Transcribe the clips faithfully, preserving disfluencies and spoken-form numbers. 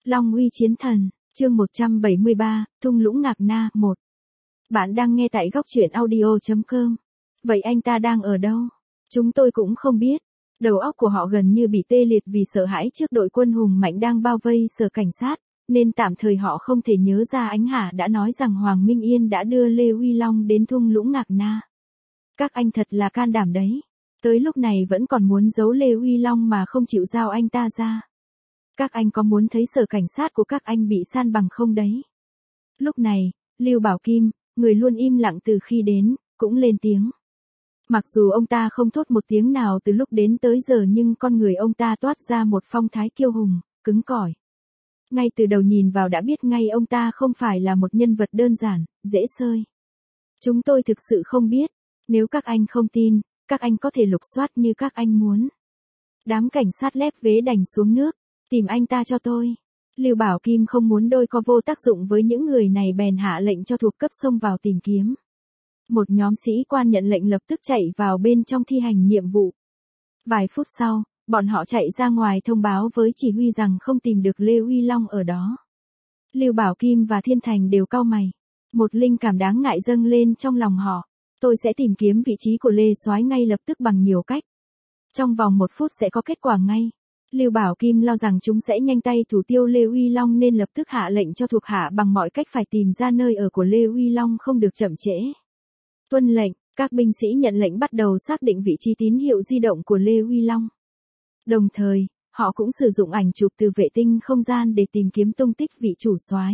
Long uy chiến thần, chương một trăm bảy mươi ba, thung lũng Ngạc Na, một. Bạn đang nghe tại góc truyện audio chấm com. Vậy anh ta đang ở đâu? Chúng tôi cũng không biết. Đầu óc của họ gần như bị tê liệt vì sợ hãi trước đội quân hùng mạnh đang bao vây sở cảnh sát, nên tạm thời họ không thể nhớ ra Ánh Hà đã nói rằng Hoàng Minh Yên đã đưa Lê Uy Long đến thung lũng Ngạc Na. Các anh thật là can đảm đấy. Tới lúc này vẫn còn muốn giấu Lê Uy Long mà không chịu giao anh ta ra. Các anh có muốn thấy sở cảnh sát của các anh bị san bằng không đấy? Lúc này, Lưu Bảo Kim, người luôn im lặng từ khi đến, cũng lên tiếng. Mặc dù ông ta không thốt một tiếng nào từ lúc đến tới giờ nhưng con người ông ta toát ra một phong thái kiêu hùng, cứng cỏi. Ngay từ đầu nhìn vào đã biết ngay ông ta không phải là một nhân vật đơn giản, dễ xơi. Chúng tôi thực sự không biết. Nếu các anh không tin, các anh có thể lục soát như các anh muốn. Đám cảnh sát lép vế đành xuống nước. Tìm anh ta cho tôi. Lưu Bảo Kim không muốn đôi co vô tác dụng với những người này bèn hạ lệnh cho thuộc cấp xông vào tìm kiếm. Một nhóm sĩ quan nhận lệnh lập tức chạy vào bên trong thi hành nhiệm vụ. Vài phút sau, bọn họ chạy ra ngoài thông báo với chỉ huy rằng không tìm được Lê Uy Long ở đó. Lưu Bảo Kim và Thiên Thành đều cau mày. Một linh cảm đáng ngại dâng lên trong lòng họ. Tôi sẽ tìm kiếm vị trí của Lê Soái ngay lập tức bằng nhiều cách. Trong vòng một phút sẽ có kết quả ngay. Lưu Bảo Kim lo rằng chúng sẽ nhanh tay thủ tiêu Lê Uy Long nên lập tức hạ lệnh cho thuộc hạ bằng mọi cách phải tìm ra nơi ở của Lê Uy Long không được chậm trễ. Tuân lệnh, các binh sĩ nhận lệnh bắt đầu xác định vị trí tín hiệu di động của Lê Uy Long. Đồng thời, họ cũng sử dụng ảnh chụp từ vệ tinh không gian để tìm kiếm tung tích vị chủ soái.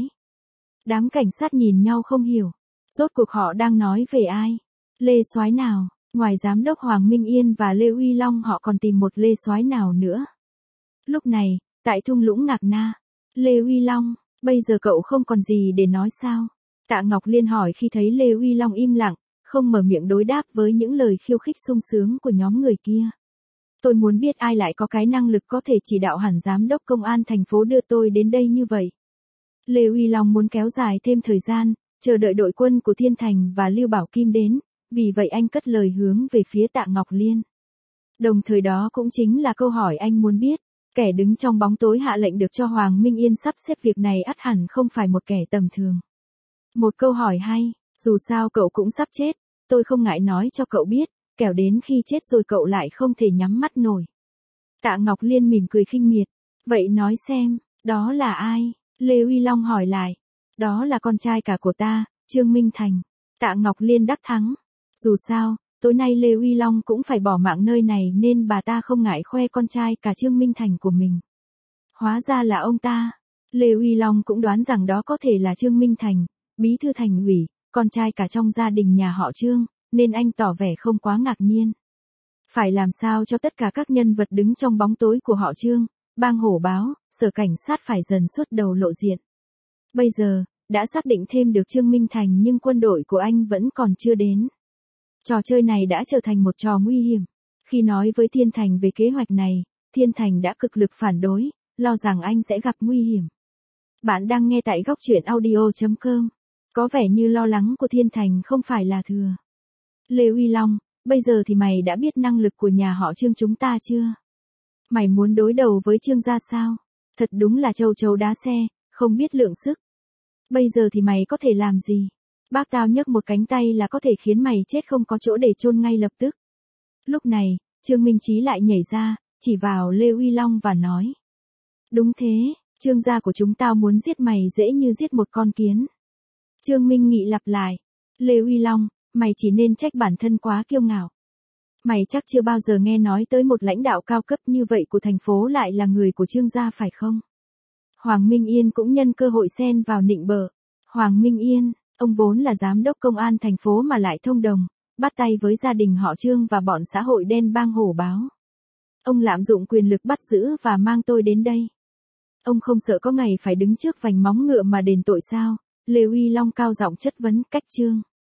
Đám cảnh sát nhìn nhau không hiểu. Rốt cuộc họ đang nói về ai? Lê Soái nào? Ngoài giám đốc Hoàng Minh Yên và Lê Uy Long họ còn tìm một Lê Soái nào nữa? Lúc này, tại thung lũng Ngạc Na, Lê Uy Long, bây giờ cậu không còn gì để nói sao? Tạ Ngọc Liên hỏi khi thấy Lê Uy Long im lặng, không mở miệng đối đáp với những lời khiêu khích sung sướng của nhóm người kia. Tôi muốn biết ai lại có cái năng lực có thể chỉ đạo hẳn giám đốc công an thành phố đưa tôi đến đây như vậy. Lê Uy Long muốn kéo dài thêm thời gian, chờ đợi đội quân của Thiên Thành và Lưu Bảo Kim đến, vì vậy anh cất lời hướng về phía Tạ Ngọc Liên. Đồng thời đó cũng chính là câu hỏi anh muốn biết. Kẻ đứng trong bóng tối hạ lệnh được cho Hoàng Minh Yên sắp xếp việc này ắt hẳn không phải một kẻ tầm thường. Một câu hỏi hay, dù sao cậu cũng sắp chết, tôi không ngại nói cho cậu biết, kẻo đến khi chết rồi cậu lại không thể nhắm mắt nổi. Tạ Ngọc Liên mỉm cười khinh miệt, vậy nói xem, đó là ai? Lê Uy Long hỏi lại, đó là con trai cả của ta, Trương Minh Thành. Tạ Ngọc Liên đắc thắng, dù sao, tối nay Lê Uy Long cũng phải bỏ mạng nơi này nên bà ta không ngại khoe con trai cả Trương Minh Thành của mình. Hóa ra là ông ta. Lê Uy Long cũng đoán rằng đó có thể là Trương Minh Thành, bí thư thành ủy, con trai cả trong gia đình nhà họ Trương, nên anh tỏ vẻ không quá ngạc nhiên. Phải làm sao cho tất cả các nhân vật đứng trong bóng tối của họ Trương, bang hổ báo, sở cảnh sát phải dần xuất đầu lộ diện. Bây giờ, đã xác định thêm được Trương Minh Thành nhưng quân đội của anh vẫn còn chưa đến. Trò chơi này đã trở thành một trò nguy hiểm. Khi nói với Thiên Thành về kế hoạch này, Thiên Thành đã cực lực phản đối, lo rằng anh sẽ gặp nguy hiểm. Bạn đang nghe tại góc truyện audio chấm com. Có vẻ như lo lắng của Thiên Thành không phải là thừa. Lê Uy Long, bây giờ thì mày đã biết năng lực của nhà họ Trương chúng ta chưa? Mày muốn đối đầu với Trương gia sao? Thật đúng là châu chấu đá xe, không biết lượng sức. Bây giờ thì mày có thể làm gì? Bác tao nhấc một cánh tay là có thể khiến mày chết không có chỗ để chôn ngay lập tức. Lúc này, Trương Minh Chí lại nhảy ra, chỉ vào Lê Uy Long và nói. Đúng thế, Trương gia của chúng tao muốn giết mày dễ như giết một con kiến. Trương Minh Nghị lặp lại. Lê Uy Long, mày chỉ nên trách bản thân quá kiêu ngạo. Mày chắc chưa bao giờ nghe nói tới một lãnh đạo cao cấp như vậy của thành phố lại là người của Trương gia phải không? Hoàng Minh Yên cũng nhân cơ hội xen vào nịnh bợ. Hoàng Minh Yên. Ông vốn là giám đốc công an thành phố mà lại thông đồng, bắt tay với gia đình họ Trương và bọn xã hội đen bang hổ báo. Ông lạm dụng quyền lực bắt giữ và mang tôi đến đây. Ông không sợ có ngày phải đứng trước vành móng ngựa mà đền tội sao? Lê Uy Long cao giọng chất vấn cách Trương.